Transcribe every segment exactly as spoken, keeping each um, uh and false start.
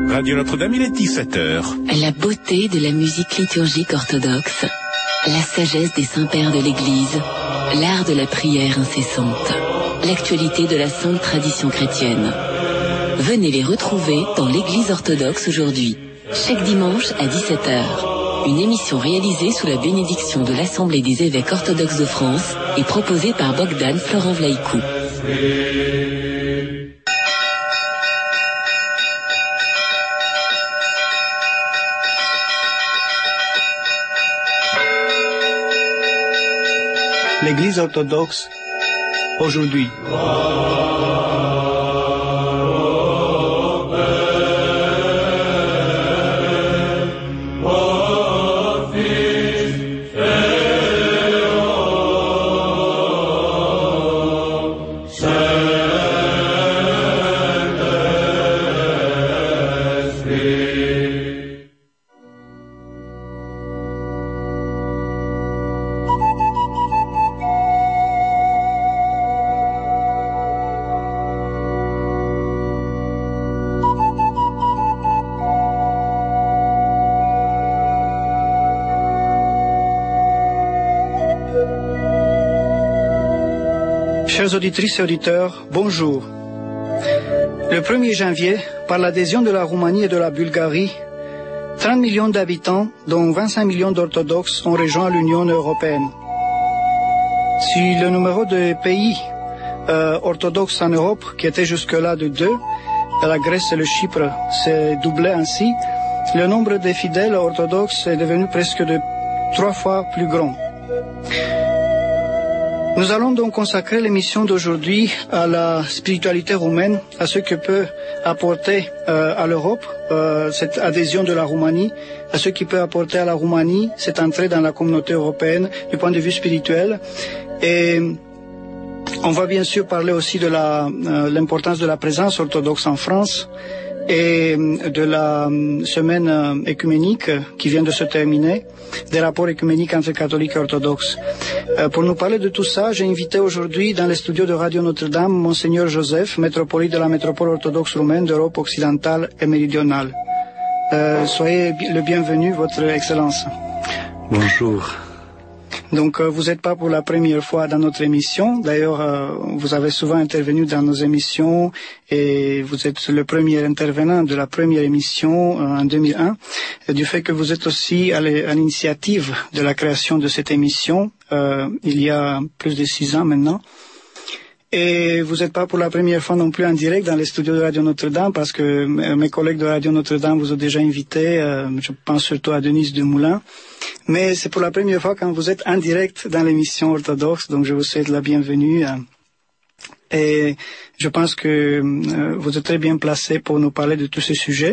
Radio Notre-Dame, il est dix-sept heures. La beauté de la musique liturgique orthodoxe, la sagesse des saints-pères de l'Église, l'art de la prière incessante, l'actualité de la sainte tradition chrétienne. Venez les retrouver dans l'Église orthodoxe aujourd'hui, chaque dimanche à dix-sept heures. Une émission réalisée sous la bénédiction de l'Assemblée des évêques orthodoxes de France et proposée par Bogdan Florent Vlaïkou. L'Église orthodoxe aujourd'hui. Chers auditrices et auditeurs, bonjour. Le premier janvier, par l'adhésion de la Roumanie et de la Bulgarie, trente millions d'habitants, dont vingt-cinq millions d'orthodoxes, ont rejoint l'Union européenne. Si le numéro de pays euh, orthodoxes en Europe, qui était jusque-là de deux, la Grèce et le Chypre, s'est doublé ainsi, le nombre de fidèles orthodoxes est devenu presque de trois fois plus grand. Nous allons donc consacrer l'émission d'aujourd'hui à la spiritualité roumaine, à ce que peut apporter euh, à l'Europe euh, cette adhésion de la Roumanie, à ce qui peut apporter à la Roumanie cette entrée dans la communauté européenne du point de vue spirituel. Et on va bien sûr parler aussi de la, euh, l'importance de la présence orthodoxe en France et de la semaine écuménique qui vient de se terminer, des rapports écuméniques entre catholiques et orthodoxes. Euh, pour nous parler de tout ça, j'ai invité aujourd'hui dans les studios de Radio Notre-Dame Monseigneur Joseph, métropolite de la métropole orthodoxe roumaine d'Europe occidentale et méridionale. Euh, soyez le bienvenu, Votre Excellence. Bonjour. Donc euh, vous n'êtes pas pour la première fois dans notre émission. D'ailleurs, euh, vous avez souvent intervenu dans nos émissions et vous êtes le premier intervenant de la première émission euh, en deux mille un. Et du fait que vous êtes aussi à l'initiative de la création de cette émission euh, il y a plus de six ans maintenant. Et vous n'êtes pas pour la première fois non plus en direct dans les studios de Radio Notre-Dame parce que mes collègues de Radio Notre-Dame vous ont déjà invité, euh, je pense surtout à Denise Dumoulin. Mais c'est pour la première fois quand vous êtes en direct dans l'émission orthodoxe, donc je vous souhaite la bienvenue. Euh, et je pense que euh, vous êtes très bien placé pour nous parler de tous ces sujets.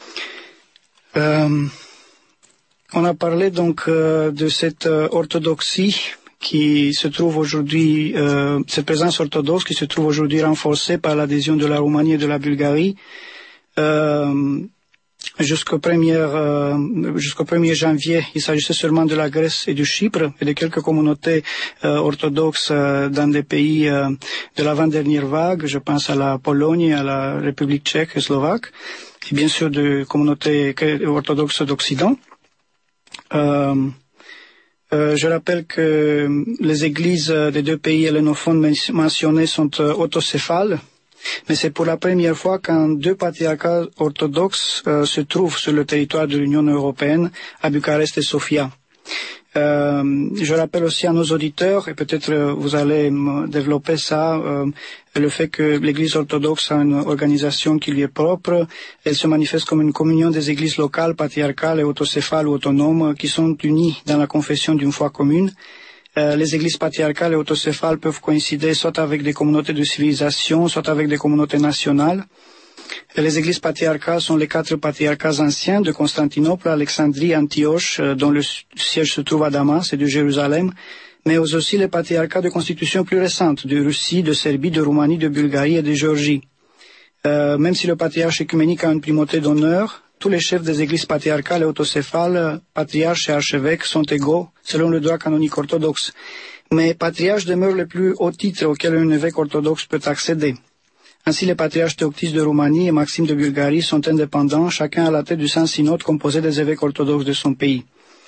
Euh, on a parlé donc euh, de cette euh, orthodoxie qui se trouve aujourd'hui, euh, cette présence orthodoxe qui se trouve aujourd'hui renforcée par l'adhésion de la Roumanie et de la Bulgarie. Euh, jusqu'au premier, euh, jusqu'au premier janvier, il s'agissait seulement de la Grèce et du Chypre et de quelques communautés euh, orthodoxes euh, dans des pays euh, de l'avant-dernière vague. Je pense à la Pologne, à la République tchèque et slovaque, et bien sûr de communautés orthodoxes d'Occident. Euh, Euh, je rappelle que les églises des deux pays hellénophones mentionnés sont euh, autocéphales, mais c'est pour la première fois qu'un deux patriarcats orthodoxes euh, se trouvent sur le territoire de l'Union européenne, à Bucarest et Sofia. Euh, je rappelle aussi à nos auditeurs, et peut-être euh, vous allez développer ça, euh, le fait que l'Église orthodoxe a une organisation qui lui est propre. Elle se manifeste comme une communion des églises locales, patriarcales et autocéphales ou autonomes qui sont unies dans la confession d'une foi commune. Euh, les églises patriarcales et autocéphales peuvent coïncider soit avec des communautés de civilisation, soit avec des communautés nationales. Les églises patriarcales sont les quatre patriarcats anciens de Constantinople, Alexandrie, Antioche, dont le siège se trouve à Damas et de Jérusalem, mais aussi les patriarcats de constitution plus récente, de Russie, de Serbie, de Roumanie, de Bulgarie et de Géorgie. Euh, même si le patriarche écuménique a une primauté d'honneur, tous les chefs des églises patriarcales et autocéphales, patriarches et archevêques, sont égaux selon le droit canonique orthodoxe. Mais patriarche demeure le plus haut titre auquel un évêque orthodoxe peut accéder. Ainsi, les patriarches Théoctiste de Roumanie et Maxime de Bulgarie sont indépendants, chacun à la tête du Saint-Synode composé des évêques orthodoxes de son pays.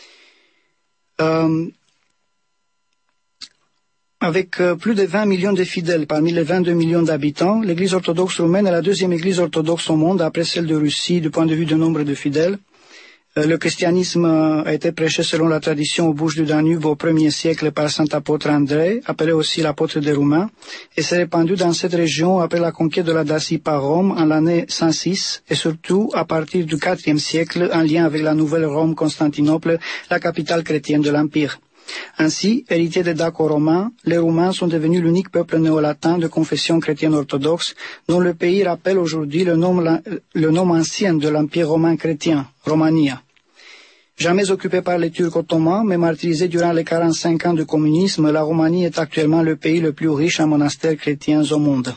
Euh, Avec euh, plus de vingt millions de fidèles parmi les vingt-deux millions d'habitants, l'Église orthodoxe roumaine est la deuxième Église orthodoxe au monde après celle de Russie du point de vue du nombre de fidèles. Euh, le christianisme euh, a été prêché selon la tradition aux Bouches du Danube au premier siècle par saint apôtre André, appelé aussi l'apôtre des Roumains, et s'est répandu dans cette région après la conquête de la Dacie par Rome en l'année cent six, et surtout à partir du quatrième siècle en lien avec la nouvelle Rome Constantinople, la capitale chrétienne de l'Empire. Ainsi, héritiers des Daco-romains, les Roumains sont devenus l'unique peuple néo-latin de confession chrétienne orthodoxe, dont le pays rappelle aujourd'hui le nom, le nom ancien de l'Empire romain chrétien, Romania. Jamais occupée par les Turcs ottomans, mais martyrisée durant les quarante-cinq ans du communisme, la Roumanie est actuellement le pays le plus riche en monastères chrétiens au monde.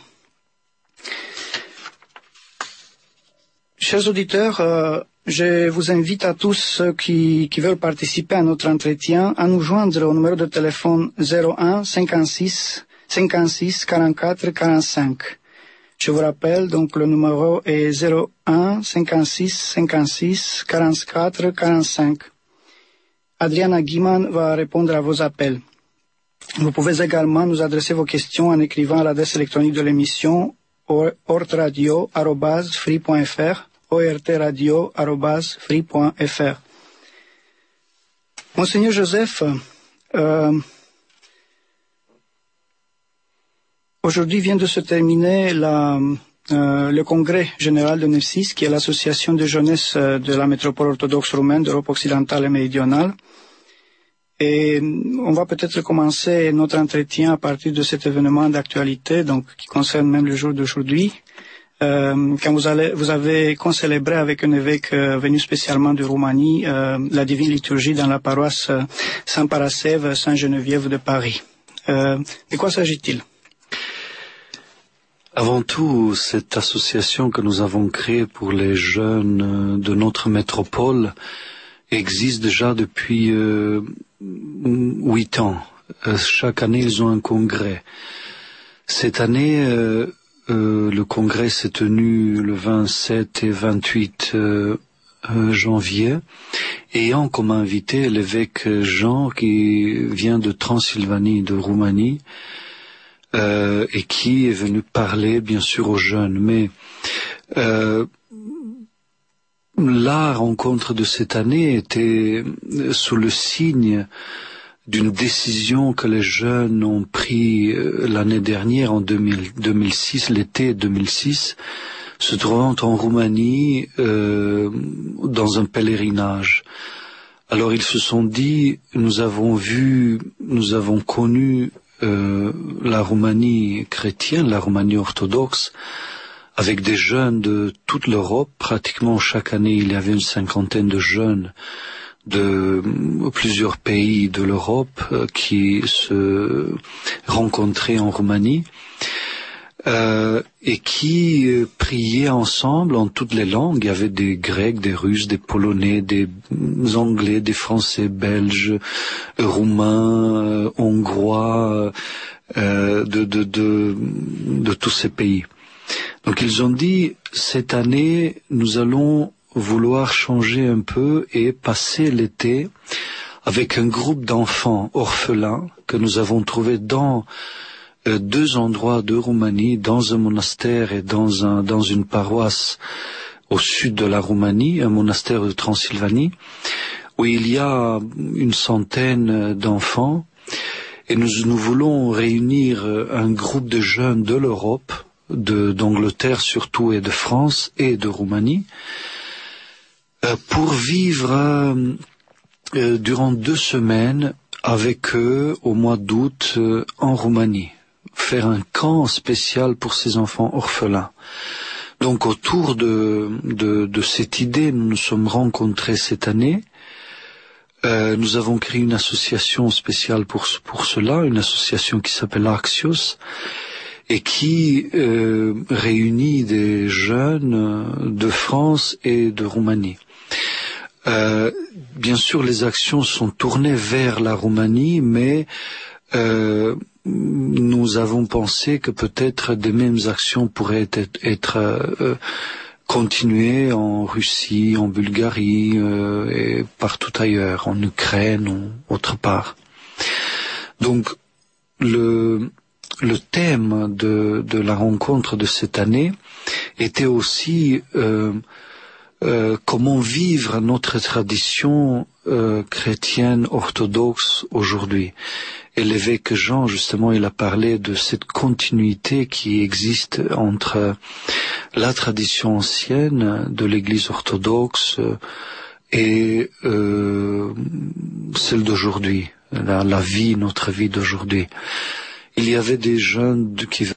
Chers auditeurs, euh, je vous invite à tous ceux qui, qui veulent participer à notre entretien à nous joindre au numéro de téléphone zéro un cinquante-six cinquante-six quarante-quatre quarante-cinq. Je vous rappelle, donc le numéro est zéro un cinquante-six cinquante-six quarante-quatre quarante-cinq. Adriana Guiman va répondre à vos appels. Vous pouvez également nous adresser vos questions en écrivant à l'adresse électronique de l'émission ortradio arobase free point f r. ortradio arobase free point f r. Monseigneur Joseph, euh, aujourd'hui vient de se terminer la, euh, le congrès général de Nefsis, qui est l'association de jeunesse de la métropole orthodoxe roumaine d'Europe occidentale et méridionale. Et on va peut-être commencer notre entretien à partir de cet événement d'actualité, donc qui concerne même le jour d'aujourd'hui. Euh, quand vous, allez, vous avez concélébré avec un évêque euh, venu spécialement de Roumanie euh, la divine liturgie dans la paroisse euh, Saint-Parascève, Saint-Geneviève de Paris. Euh, de quoi s'agit-il? Avant tout, cette association que nous avons créée pour les jeunes de notre métropole existe déjà depuis euh, huit ans. Euh, chaque année, ils ont un congrès. Cette année, euh, Euh, le congrès s'est tenu le vingt-sept et vingt-huit euh, euh, janvier, ayant comme invité l'évêque Jean qui vient de Transylvanie, de Roumanie, euh, et qui est venu parler bien sûr aux jeunes. Mais euh, la rencontre de cette année était sous le signe d'une décision que les jeunes ont pris euh, l'année dernière, en deux mille, deux mille six, l'été deux mille six, se trouvant en Roumanie euh, dans un pèlerinage. Alors ils se sont dit, nous avons vu, nous avons connu euh, la Roumanie chrétienne, la Roumanie orthodoxe, avec des jeunes de toute l'Europe. Pratiquement chaque année, il y avait une cinquantaine de jeunes de plusieurs pays de l'Europe euh, qui se rencontraient en Roumanie euh, et qui euh, priaient ensemble en toutes les langues. Il y avait des Grecs, des Russes, des Polonais, des Anglais, des Français, Belges, euh, Roumains, euh, Hongrois, euh, de, de, de, de tous ces pays. Donc ils ont dit, cette année, nous allons vouloir changer un peu et passer l'été avec un groupe d'enfants orphelins que nous avons trouvé dans euh, deux endroits de Roumanie, dans un monastère et dans, un, dans une paroisse au sud de la Roumanie, un monastère de Transylvanie, où il y a une centaine d'enfants, et nous, nous voulons réunir un groupe de jeunes de l'Europe, de, d'Angleterre surtout, et de France et de Roumanie, pour vivre euh, durant deux semaines avec eux au mois d'août euh, en Roumanie, faire un camp spécial pour ces enfants orphelins. Donc autour de, de, de cette idée, nous nous sommes rencontrés cette année. Euh, nous avons créé une association spéciale pour, pour cela, une association qui s'appelle Axios, et qui euh, réunit des jeunes de France et de Roumanie. Euh, bien sûr, les actions sont tournées vers la Roumanie, mais euh, nous avons pensé que peut-être des mêmes actions pourraient être, être euh, continuées en Russie, en Bulgarie euh, et partout ailleurs, en Ukraine ou autre part. Donc, le, le thème de, de la rencontre de cette année était aussi euh, euh, comment vivre notre tradition euh, chrétienne orthodoxe aujourd'hui. Et l'évêque Jean, justement, il a parlé de cette continuité qui existe entre la tradition ancienne de l'Église orthodoxe et euh, celle d'aujourd'hui, la, la vie, notre vie d'aujourd'hui. Il y avait des jeunes qui venaient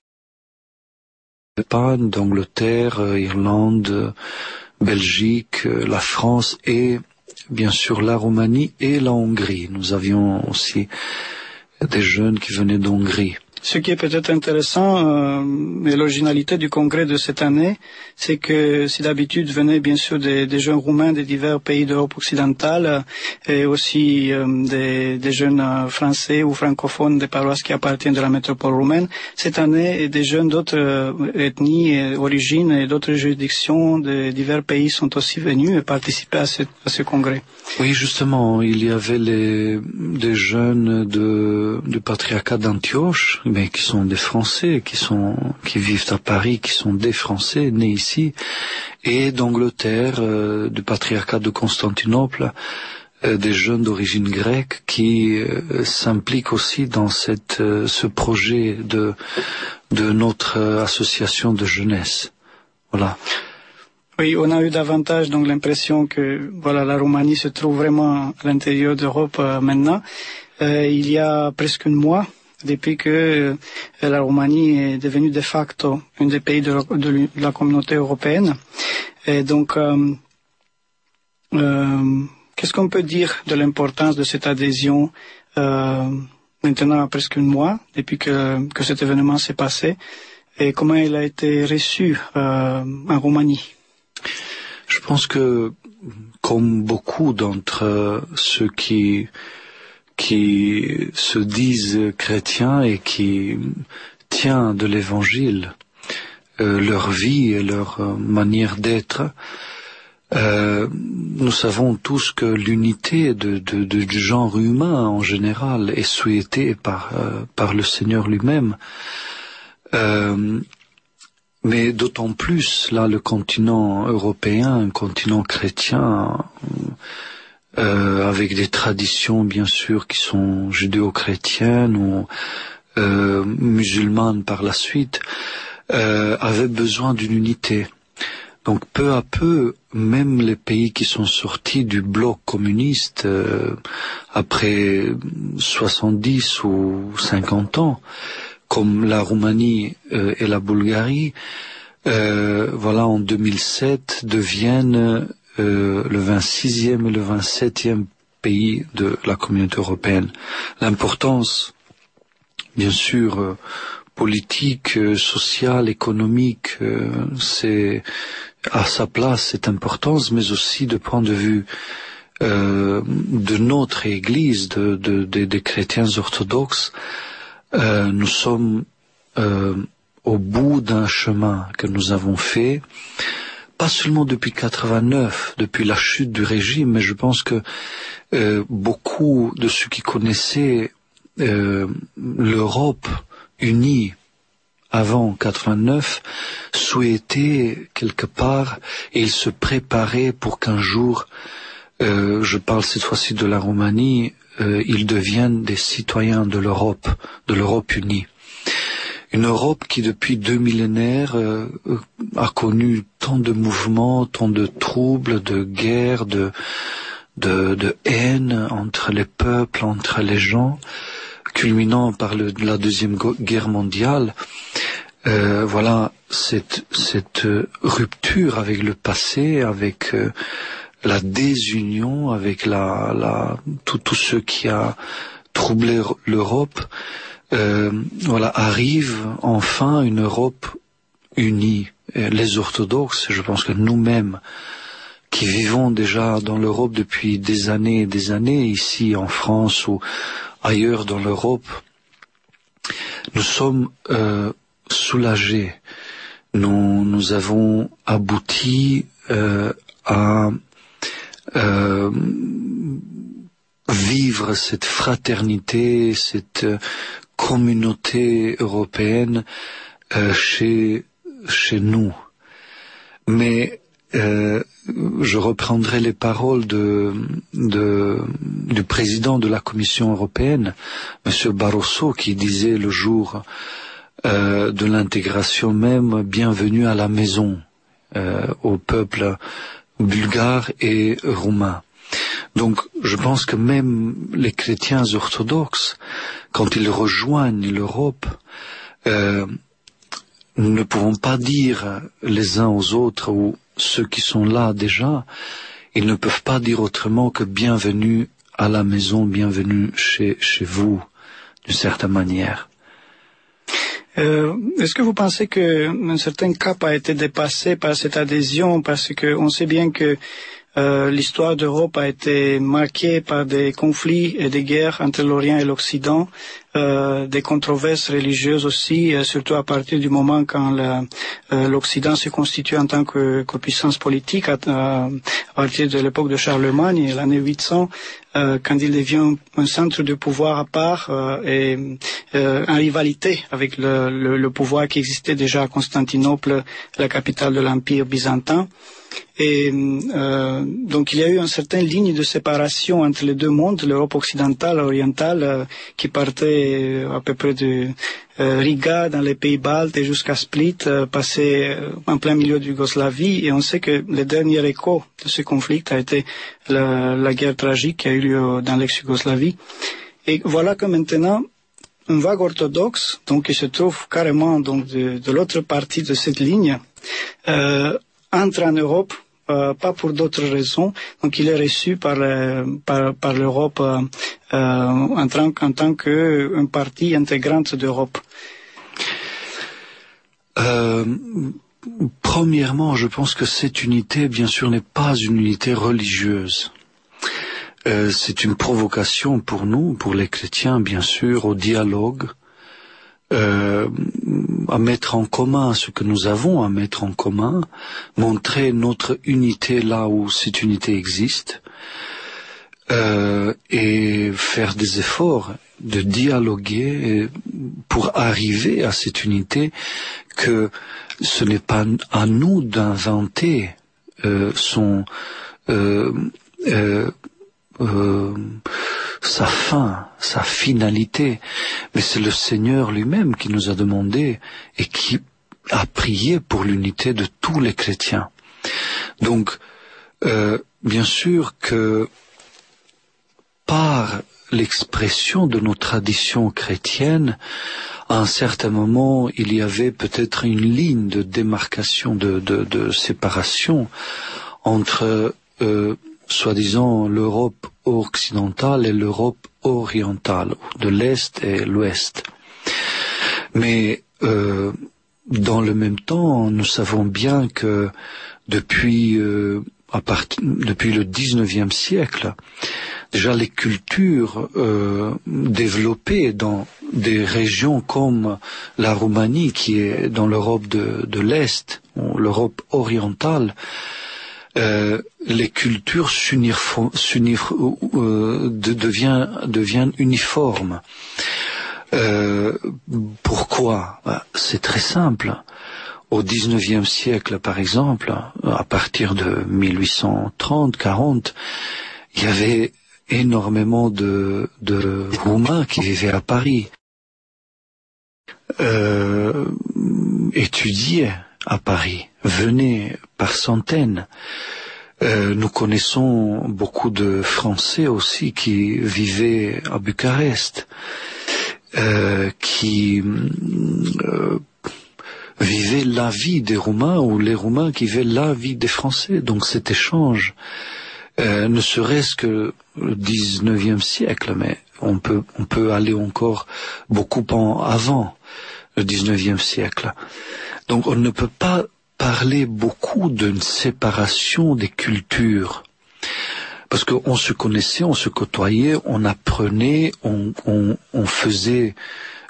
d'Espagne, d'Angleterre, Irlande, Belgique, la France et bien sûr la Roumanie et la Hongrie. Nous avions aussi des jeunes qui venaient d'Hongrie. Ce qui est peut-être intéressant, euh, et l'originalité du congrès de cette année, c'est que si d'habitude venaient bien sûr des, des jeunes roumains de divers pays d'Europe occidentale et aussi euh, des, des jeunes euh, français ou francophones des paroisses qui appartiennent de la métropole roumaine, cette année des jeunes d'autres euh, ethnies et origines et d'autres juridictions de divers pays sont aussi venus et participer à ce, à ce congrès. Oui, justement, il y avait les, des jeunes de, du patriarcat d'Antioche, mais qui sont des Français, qui sont, qui vivent à Paris, qui sont des Français nés ici, et d'Angleterre, euh, du patriarcat de Constantinople, euh, des jeunes d'origine grecque qui euh, s'impliquent aussi dans cette, euh, ce projet de, de notre euh, association de jeunesse. Voilà. Oui, on a eu davantage donc l'impression que voilà la Roumanie se trouve vraiment à l'intérieur d'Europe euh, maintenant. Euh, il y a presque un mois, depuis que euh, la Roumanie est devenue de facto un des pays de, de, de la communauté européenne. Et donc, euh, euh, qu'est-ce qu'on peut dire de l'importance de cette adhésion euh, maintenant à presque un mois, depuis que, que cet événement s'est passé, et comment il a été reçu euh, en Roumanie? Je pense que, comme beaucoup d'entre ceux qui qui se disent chrétiens et qui tiennent de l'Évangile, euh, leur vie et leur euh, manière d'être, euh, nous savons tous que l'unité de, de, de, du genre humain en général est souhaitée par, euh, par le Seigneur lui-même. Euh, mais d'autant plus, là, le continent européen, un continent chrétien, Euh, avec des traditions bien sûr qui sont judéo-chrétiennes ou euh, musulmanes par la suite, euh, avait besoin d'une unité. Donc peu à peu, même les pays qui sont sortis du bloc communiste euh, après soixante-dix ou cinquante ans, comme la Roumanie euh, et la Bulgarie, euh, voilà, en deux mille sept deviennent Euh, le vingt-sixième et le vingt-septième pays de la communauté européenne. L'importance, bien sûr, euh, politique, euh, sociale, économique, euh, c'est à sa place cette importance, mais aussi de point de vue euh, de notre Église, de, de, de, des chrétiens orthodoxes. Euh, nous sommes euh, au bout d'un chemin que nous avons fait. Pas seulement depuis quatre-vingt-neuf, depuis la chute du régime, mais je pense que euh, beaucoup de ceux qui connaissaient euh, l'Europe unie avant quatre-vingt-neuf souhaitaient quelque part, et ils se préparaient pour qu'un jour, euh, je parle cette fois-ci de la Roumanie, euh, ils deviennent des citoyens de l'Europe, de l'Europe unie. Une Europe qui, depuis deux millénaires, euh, a connu tant de mouvements, tant de troubles, de guerres, de, de, de haine entre les peuples, entre les gens, culminant par le, la Deuxième Guerre mondiale. Euh, voilà, cette, cette rupture avec le passé, avec euh, la désunion, avec la, la, tout, tout ce qui a troublé l'Europe. Euh, voilà, arrive enfin une Europe unie. Et les orthodoxes, je pense que nous-mêmes, qui vivons déjà dans l'Europe depuis des années et des années, ici en France ou ailleurs dans l'Europe, nous sommes euh, soulagés. Nous, nous avons abouti euh, à euh, vivre cette fraternité, cette communauté européenne euh, chez, chez nous. Mais euh, je reprendrai les paroles de, de, du président de la Commission européenne, M. Barroso, qui disait le jour euh, de l'intégration même, bienvenue à la maison, euh, au peuple bulgare et roumain. Donc, je pense que même les chrétiens orthodoxes, quand ils rejoignent l'Europe, euh, nous ne pouvons pas dire les uns aux autres, ou ceux qui sont là déjà, ils ne peuvent pas dire autrement que bienvenue à la maison, bienvenue chez, chez vous, d'une certaine manière. Euh, est-ce que vous pensez qu'un certain cap a été dépassé par cette adhésion, parce qu'on sait bien que Euh, l'histoire d'Europe a été marquée par des conflits et des guerres entre l'Orient et l'Occident, euh, des controverses religieuses aussi, euh, surtout à partir du moment quand la, euh, l'Occident se constitue en tant que, que puissance politique, à, à partir de l'époque de Charlemagne, l'année huit cents, euh, quand il devient un centre de pouvoir à part euh, et euh, en rivalité avec le, le, le pouvoir qui existait déjà à Constantinople, la capitale de l'Empire byzantin. Et euh, donc il y a eu une certaine ligne de séparation entre les deux mondes, l'Europe occidentale et orientale, euh, qui partait à peu près de euh, Riga dans les pays baltes et jusqu'à Split, euh, passait en plein milieu de Yougoslavie. Et on sait que le dernier écho de ce conflit a été la, la guerre tragique qui a eu lieu dans l'ex-Yougoslavie. Et voilà que maintenant, une vague orthodoxe, donc qui se trouve carrément donc de, de l'autre partie de cette ligne, euh, entre en Europe, euh, pas pour d'autres raisons. Donc il est reçu par, le, par, par l'Europe euh, euh, en tant, en tant qu'une partie intégrante d'Europe. Euh, premièrement, je pense que cette unité, bien sûr, n'est pas une unité religieuse. Euh, c'est une provocation pour nous, pour les chrétiens, bien sûr, au dialogue, Euh, à mettre en commun ce que nous avons à mettre en commun, montrer notre unité là où cette unité existe, euh, et faire des efforts de dialoguer pour arriver à cette unité, que ce n'est pas à nous d'inventer euh, son euh, euh, euh, sa fin, sa finalité, mais c'est le Seigneur lui-même qui nous a demandé et qui a prié pour l'unité de tous les chrétiens. Donc, euh, bien sûr que par l'expression de nos traditions chrétiennes, à un certain moment, il y avait peut-être une ligne de démarcation, de, de, de séparation entre euh, soi-disant l'Europe occidentale et l'Europe orientale, de l'Est et l'Ouest. Mais euh, dans le même temps, nous savons bien que depuis, euh, à part- depuis le dix-neuvième siècle, déjà les cultures euh, développées dans des régions comme la Roumanie, qui est dans l'Europe de, de l'Est, ou l'Europe orientale, Euh, les cultures s'unifo- s'unif- euh, de, devient, deviennent uniformes. Euh, pourquoi? Ben, c'est très simple. Au dix-neuvième siècle, par exemple, à partir de mille huit cent trente quarante, il y avait énormément de, de Roumains qui vivaient à Paris, euh, étudiaient à Paris, venaient par centaines. Euh, nous connaissons beaucoup de Français aussi qui vivaient à Bucarest, euh, qui euh, vivaient la vie des Roumains, ou les Roumains qui vivaient la vie des Français. Donc cet échange, euh, ne serait-ce que le dix-neuvième siècle, mais on peut, on peut aller encore beaucoup en avant le dix-neuvième siècle. Donc on ne peut pas parler beaucoup d'une séparation des cultures, parce qu'on se connaissait, on se côtoyait, on apprenait, on, on, on faisait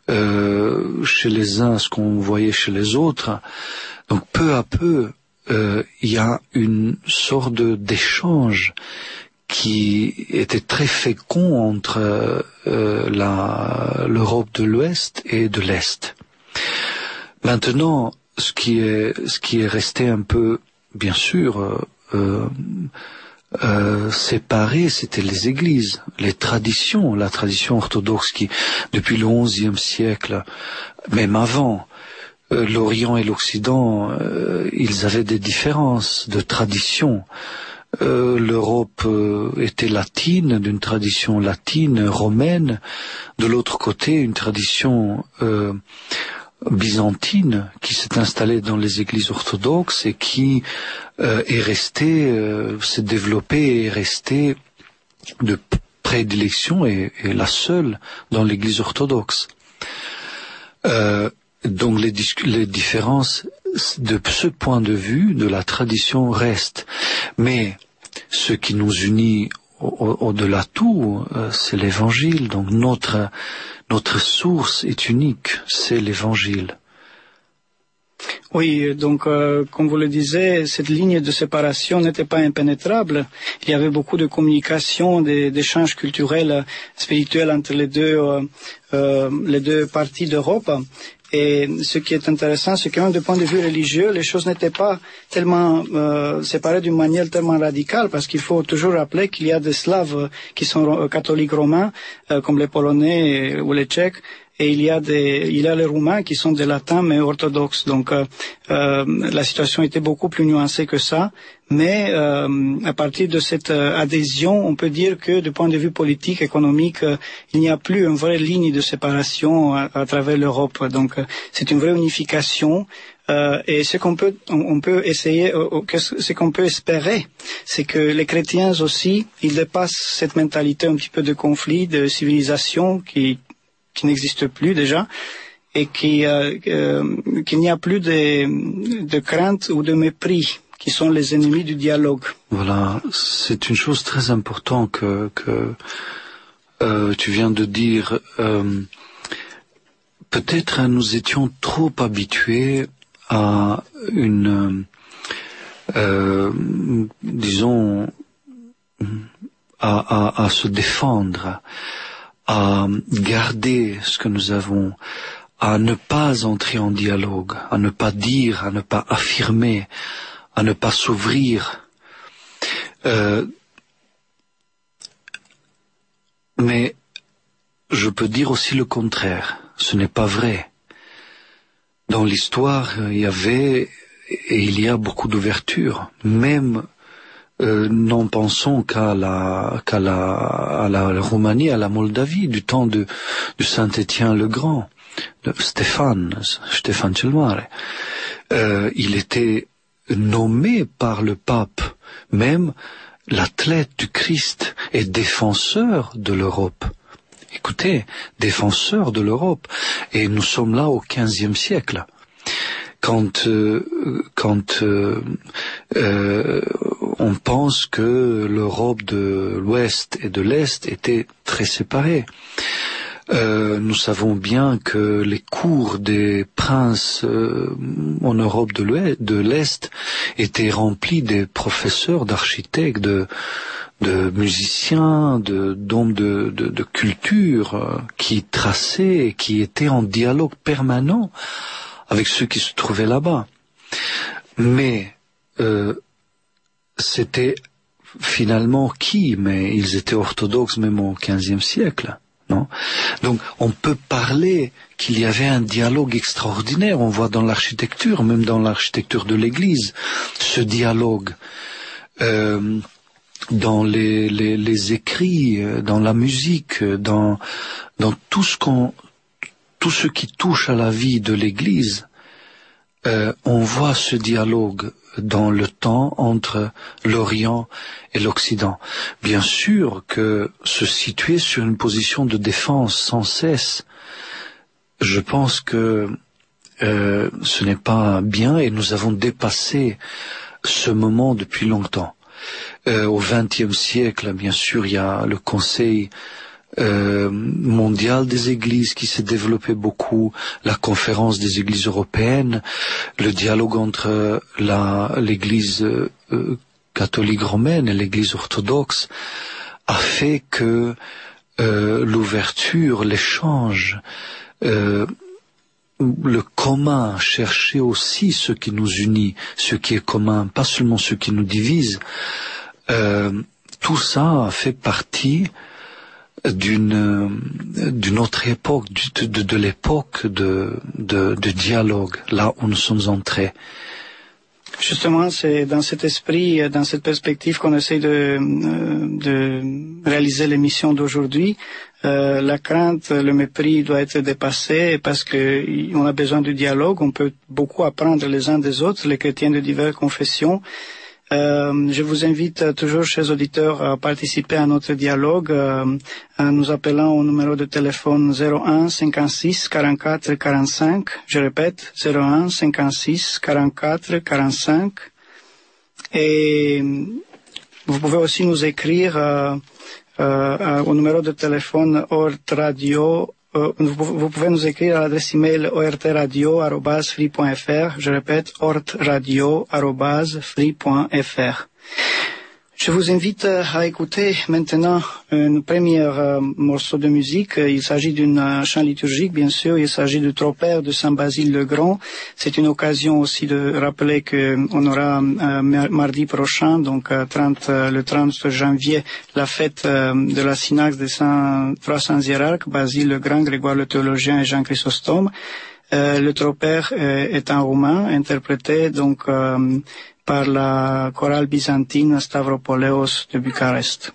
euh, chez les uns ce qu'on voyait chez les autres. Donc peu à peu, euh, il y a une sorte de, d'échange qui était très fécond entre euh, la, l'Europe de l'Ouest et de l'Est. Maintenant, ce qui est, ce qui est resté un peu, bien sûr, euh, euh, euh, séparé, c'était les églises, les traditions, la tradition orthodoxe qui, depuis le onzième siècle, même avant, euh, l'Orient et l'Occident, euh, ils avaient des différences de tradition. Euh, L'Europe euh, était latine, d'une tradition latine, romaine. De l'autre côté, une tradition euh, byzantine qui s'est installée dans les églises orthodoxes et qui euh, est restée, euh, s'est développée et est restée de prédilection et, et la seule dans l'église orthodoxe. Euh, donc les, les différences de ce point de vue de la tradition restent. Mais ce qui nous unit au, au-delà de tout, euh, c'est l'évangile. Donc notre notre source est unique, c'est l'évangile. Oui, donc euh, comme vous le disiez, cette ligne de séparation n'était pas impénétrable. Il y avait beaucoup de communication, des, d'échanges culturels, spirituels entre les deux, euh, euh, les deux parties d'Europe. Et ce qui est intéressant, c'est que même du point de vue religieux, les choses n'étaient pas tellement euh, séparées d'une manière tellement radicale, parce qu'il faut toujours rappeler qu'il y a des Slaves qui sont catholiques romains, euh, comme les Polonais ou les Tchèques, et il y a des, il y a les Roumains qui sont des latins mais orthodoxes. Donc euh, euh, la situation était beaucoup plus nuancée que ça. Mais euh, à partir de cette euh, adhésion, on peut dire que du point de vue politique, économique, euh, il n'y a plus une vraie ligne de séparation à, à travers l'Europe. Donc euh, c'est une vraie unification. Euh, et ce qu'on peut, on, on peut essayer, euh, ce qu'on peut espérer, c'est que les chrétiens aussi, ils dépassent cette mentalité un petit peu de conflit, de civilisation qui qui n'existe plus déjà, et qui, euh, euh, qu'il n'y a plus de, de crainte ou de mépris, qui sont les ennemis du dialogue. Voilà, c'est une chose très importante que, que euh, tu viens de dire. Euh, peut-être hein, nous étions trop habitués à une, euh, disons, à, à, à se défendre, à garder ce que nous avons, à ne pas entrer en dialogue, à ne pas dire, à ne pas affirmer, à ne pas s'ouvrir. Euh, mais je peux dire aussi le contraire. Ce n'est pas vrai. Dans l'histoire, il y avait et il y a beaucoup d'ouverture, même Euh, n'en pensons qu'à la, qu'à la, à la Roumanie, à la Moldavie, du temps de, de Saint-Étienne le Grand, de Stéphane, Stéphane cel Mare. Euh, il était nommé par le pape, même l'athlète du Christ et défenseur de l'Europe. Écoutez, défenseur de l'Europe. Et nous sommes là au quinzième siècle. Quand, euh, quand euh, euh, on pense que l'Europe de l'Ouest et de l'Est était très séparée. Euh, nous savons bien que les cours des princes euh, en Europe de l'Ouest, de l'Est étaient remplis des professeurs, d'architectes, de, de musiciens, de, d'hommes de, de, de culture euh, qui traçaient et qui étaient en dialogue permanent avec ceux qui se trouvaient là-bas. Mais euh, c'était finalement qui? Mais ils étaient orthodoxes même au quinzième siècle, non? Donc on peut parler qu'il y avait un dialogue extraordinaire. On voit dans l'architecture, même dans l'architecture de l'Église, ce dialogue. Euh, dans les, les, les écrits, dans la musique, dans, dans tout ce qu'on tout ce qui touche à la vie de l'Église, euh, on voit ce dialogue dans le temps entre l'Orient et l'Occident. Bien sûr que se situer sur une position de défense sans cesse, je pense que euh, ce n'est pas bien et nous avons dépassé ce moment depuis longtemps. Euh, au vingtième siècle, bien sûr, il y a le Conseil euh, mondial des églises qui s'est développé beaucoup, la conférence des églises européennes, le dialogue entre la, l'église euh, catholique romaine et l'église orthodoxe a fait que euh, l'ouverture, l'échange, euh, le commun, chercher aussi ce qui nous unit, ce qui est commun, pas seulement ce qui nous divise, euh, tout ça fait partie d'une d'une autre époque, de, de, de l'époque de, de, de dialogue, là où nous sommes entrés. Justement, c'est dans cet esprit, dans cette perspective qu'on essaie de, de réaliser l'émission d'aujourd'hui. Euh, la crainte, le mépris doit être dépassé parce que on a besoin du dialogue. On peut beaucoup apprendre les uns des autres, les chrétiens de diverses confessions. Euh, je vous invite toujours, chers auditeurs, à participer à notre dialogue euh, en nous appelant au numéro de téléphone zéro un cinquante-six quarante-quatre quarante-cinq. Je répète, zéro un cinquante-six quarante-quatre quarante-cinq. Et vous pouvez aussi nous écrire euh, euh, au numéro de téléphone O R T Radio. Euh, vous, vous pouvez nous écrire à l'adresse email o r t radio arobase free point f r. Je répète, o r t radio arobase free point f r. Je vous invite à écouter maintenant un premier euh, morceau de musique. Il s'agit d'un euh, chant liturgique, bien sûr. Il s'agit du Tropère de Saint Basile le Grand. C'est une occasion aussi de rappeler qu'on aura euh, mardi prochain, donc euh, trente, euh, le trente janvier, la fête euh, de la synaxe des Saint, trois saints hiérarques, Basile le Grand, Grégoire le théologien et Jean Chrysostome. Euh, le Tropère euh, est en roumain, interprété donc euh, par la chorale byzantine Stavropoleos de Bucarest.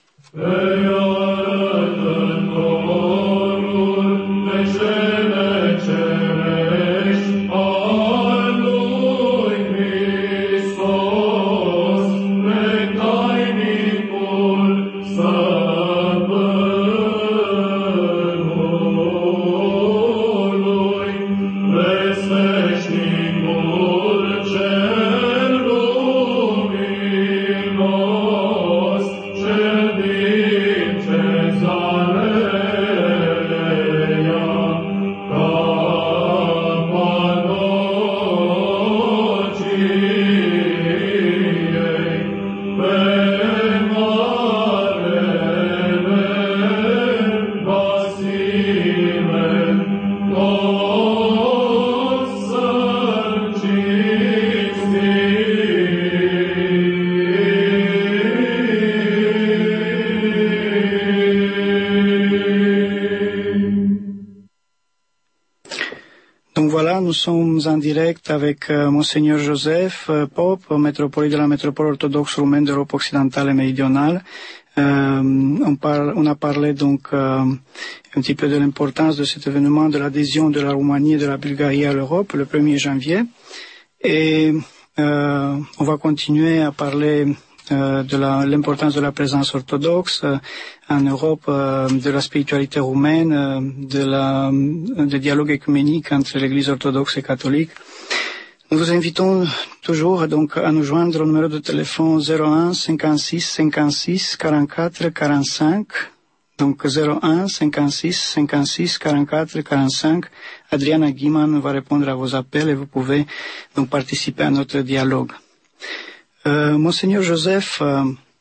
Nous sommes en direct avec euh, Monseigneur Joseph euh, Pope, métropolite de la métropole orthodoxe roumaine d'Europe occidentale et méridionale. Euh, on, parle, on a parlé donc euh, un petit peu de l'importance de cet événement, de l'adhésion de la Roumanie et de la Bulgarie à l'Europe le premier janvier. Et euh, on va continuer à parler euh, de la, l'importance de la présence orthodoxe euh, en Europe, euh, de la spiritualité roumaine, euh, de la, de dialogue œcuménique entre l'Église orthodoxe et catholique. Nous vous invitons toujours donc à nous joindre au numéro de téléphone zéro un cinquante-six cinquante-six quarante-quatre quarante-cinq. Donc zéro un cinquante-six cinquante-six quarante-quatre quarante-cinq. Adriana Guiman va répondre à vos appels et vous pouvez donc participer à notre dialogue. Euh, Monseigneur Joseph, euh,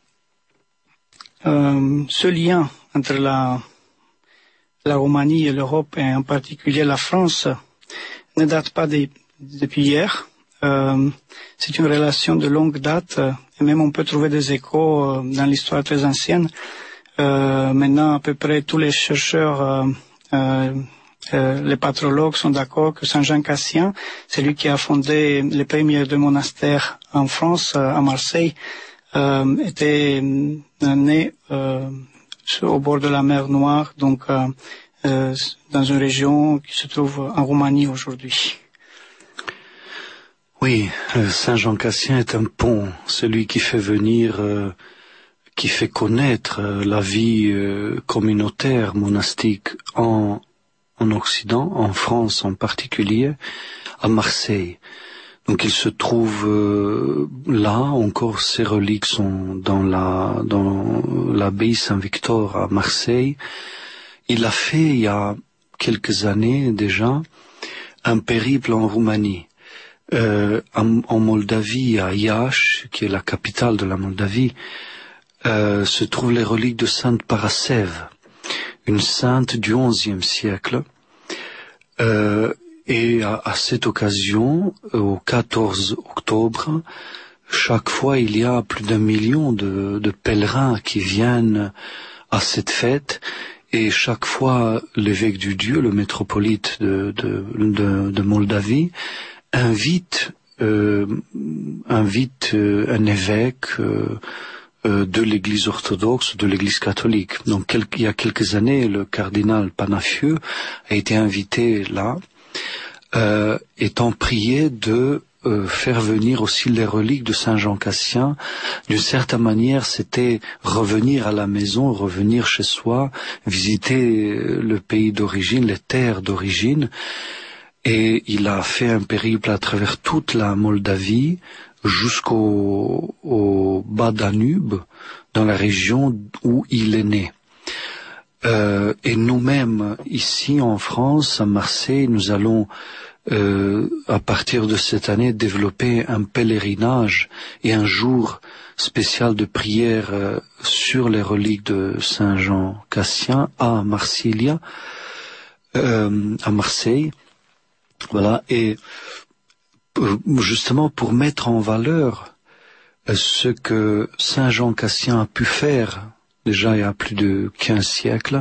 euh, ce lien entre la, la Roumanie et l'Europe, et en particulier la France, ne date pas de, depuis hier. Euh, c'est une relation de longue date, et même on peut trouver des échos dans l'histoire très ancienne. Euh, maintenant, à peu près tous les chercheurs, euh, euh, euh, les patrologues sont d'accord que Saint Jean Cassien, c'est lui qui a fondé les premiers deux monastères en France, euh, à Marseille, euh, était né euh, au bord de la mer Noire, donc euh, euh, dans une région qui se trouve en Roumanie aujourd'hui. Oui, euh, Saint Jean Cassien est un pont, celui qui fait venir, euh, qui fait connaître euh, la vie euh, communautaire, monastique en, en Occident, en France en particulier, à Marseille. Donc il se trouve euh, là, encore ses reliques sont dans la dans l'abbaye Saint-Victor à Marseille. Il a fait il y a quelques années déjà un périple en Roumanie. Euh, en, en Moldavie, à Iași, qui est la capitale de la Moldavie, euh, se trouvent les reliques de Sainte Parascève, une sainte du onzième siècle. Euh, et à, à cette occasion, au quatorze octobre, chaque fois il y a plus d'un million de, de pèlerins qui viennent à cette fête. Et chaque fois, l'évêque du Dieu, le métropolite de, de, de, de Moldavie, invite, euh, invite euh, un évêque euh, euh, de l'Église orthodoxe, de l'Église catholique. Donc, quel, il y a quelques années, le cardinal Panafieux a été invité là, euh, étant prié de Euh, faire venir aussi les reliques de Saint Jean Cassien. D'une certaine manière, c'était revenir à la maison, revenir chez soi, visiter le pays d'origine, les terres d'origine. Et il a fait un périple à travers toute la Moldavie jusqu'au au bas Danube, dans la région où il est né. Euh, et nous-mêmes, ici en France, à Marseille, nous allons Euh, à partir de cette année, développer un pèlerinage et un jour spécial de prière euh, sur les reliques de Saint Jean Cassien à Marsilia, euh, à Marseille. Voilà, et euh, justement pour mettre en valeur euh, ce que Saint Jean Cassien a pu faire déjà il y a plus de quinze siècles,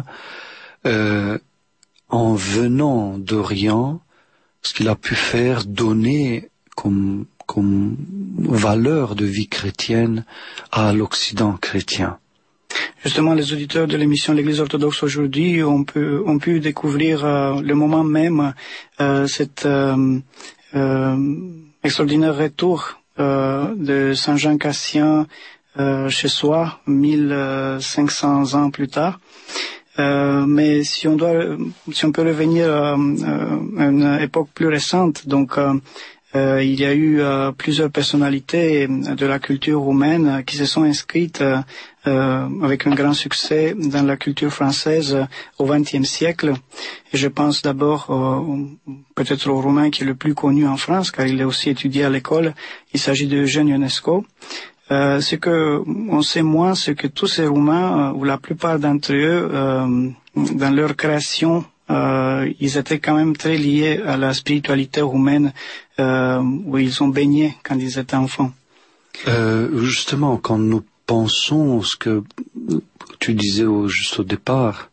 euh, en venant d'Orient, ce qu'il a pu faire, donner comme, comme valeur de vie chrétienne à l'Occident chrétien. Justement, les auditeurs de l'émission L'Église orthodoxe aujourd'hui ont pu, ont pu découvrir euh, le moment même euh, cet euh, euh, extraordinaire retour euh, de Saint Jean Cassien euh, chez soi, mille cinq cents ans plus tard. Euh, mais si on doit, si on peut revenir à, à une époque plus récente, donc euh, euh, il y a eu euh, plusieurs personnalités de la culture roumaine qui se sont inscrites euh, euh, avec un grand succès dans la culture française au vingtième siècle. Et je pense d'abord euh, peut-être au Roumain qui est le plus connu en France, car il a aussi étudié à l'école. Il s'agit de Eugène Ionesco. Euh, ce que on sait moins, c'est que tous ces Roumains, euh, ou la plupart d'entre eux, euh, dans leur création, euh, ils étaient quand même très liés à la spiritualité roumaine, euh, où ils ont baigné quand ils étaient enfants. Euh, justement, quand nous pensons ce que tu disais au, juste au départ,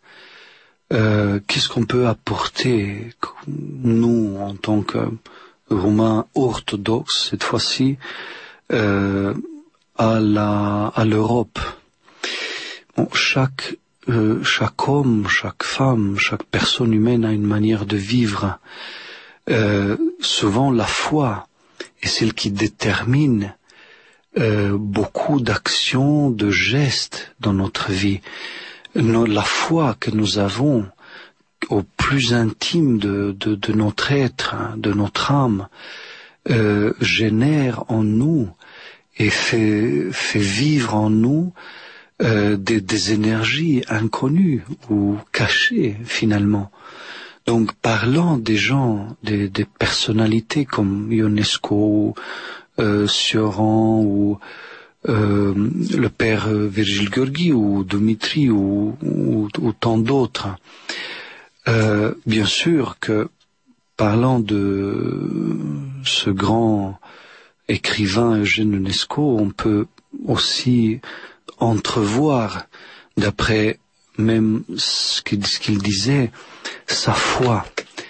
euh, qu'est-ce qu'on peut apporter, nous, en tant que Roumains orthodoxes, cette fois-ci, euh, à la à l'Europe. Bon, chaque euh, chaque homme, chaque femme, chaque personne humaine a une manière de vivre. Euh, souvent, la foi est celle qui détermine euh, beaucoup d'actions, de gestes dans notre vie. Nos, la foi que nous avons au plus intime de de, de notre être, de notre âme, euh, génère en nous et fait, fait vivre en nous euh, des, des énergies inconnues ou cachées finalement. Donc parlant des gens, des, des personnalités comme Ionesco, euh, Sioran ou euh, le père Virgile Gheorghi ou Dimitri ou, ou, ou tant d'autres, euh, bien sûr que parlant de ce grand écrivain Eugène Ionesco, on peut aussi entrevoir, d'après même ce qu'il, ce qu'il disait, sa foi,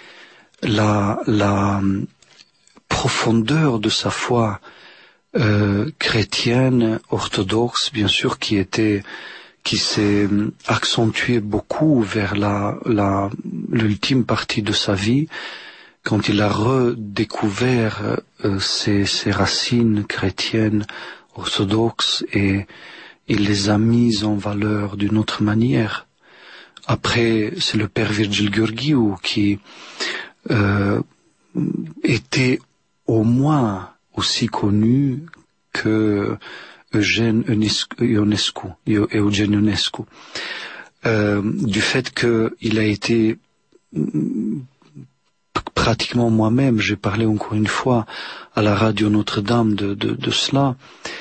la, la profondeur de sa foi euh, chrétienne, orthodoxe, bien sûr, qui était, qui s'est accentuée beaucoup vers la, la, l'ultime partie de sa vie, quand il a redécouvert euh, ses, ses racines chrétiennes orthodoxes et il les a mises en valeur d'une autre manière. Après, c'est le père Virgile Gheorghiu qui euh, était au moins aussi connu que Eugène Ionescu, Eugène Ionescu, euh, du fait qu'il a été pratiquement moi-même, j'ai parlé encore une fois à la radio Notre-Dame de, de, de cela,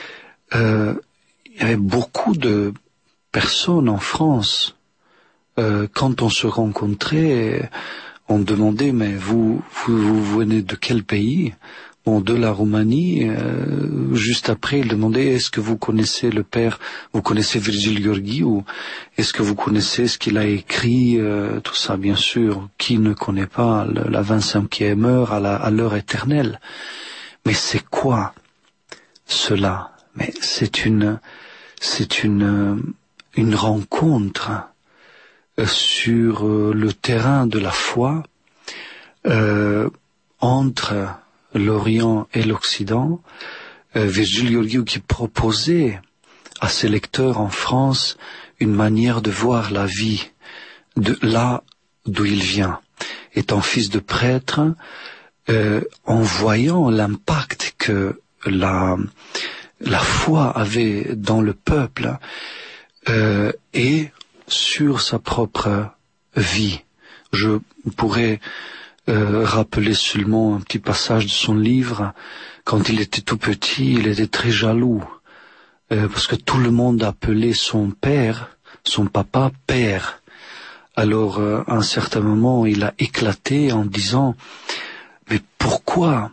euh, il y avait beaucoup de personnes en France, euh, quand on se rencontrait, on demandait, mais vous, vous, vous venez de quel pays? Bon, de la Roumanie. Euh, juste après, il demandait, est-ce que vous connaissez le père, vous connaissez Virgile Gheorghiu, est-ce que vous connaissez ce qu'il a écrit, euh, tout ça, bien sûr. Qui ne connaît pas le, la vingt-cinquième heure à, la, à l'heure éternelle? Mais c'est quoi cela? Mais c'est une, c'est une, une rencontre euh, sur euh, le terrain de la foi euh, entre l'Orient et l'Occident, euh, Virgile Gheorghiu qui proposait à ses lecteurs en France une manière de voir la vie de là d'où il vient. Étant fils de prêtre, euh, en voyant l'impact que la, la foi avait dans le peuple euh, et sur sa propre vie. Je pourrais Euh, rappeler seulement un petit passage de son livre. Quand il était tout petit, il était très jaloux, euh, parce que tout le monde appelait son père, son papa, père. Alors, euh, à un certain moment, il a éclaté en disant, mais pourquoi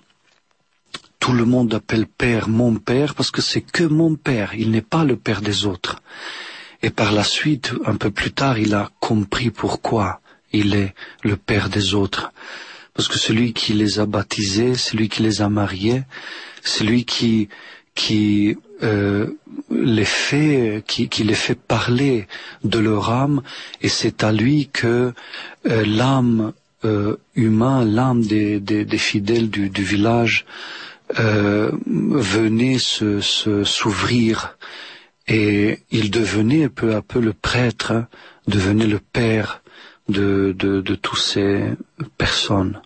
tout le monde appelle père mon père? Parce que c'est que mon père, il n'est pas le père des autres. Et par la suite, un peu plus tard, il a compris pourquoi il est le père des autres. Parce que celui qui les a baptisés, celui qui les a mariés, celui qui qui euh, les fait, qui, qui les fait parler de leur âme, et c'est à lui que euh, l'âme euh, humaine, l'âme des, des, des fidèles du, du village euh, venait se, se s'ouvrir, et il devenait peu à peu le prêtre, hein, devenait le père de, de, de toutes ces personnes.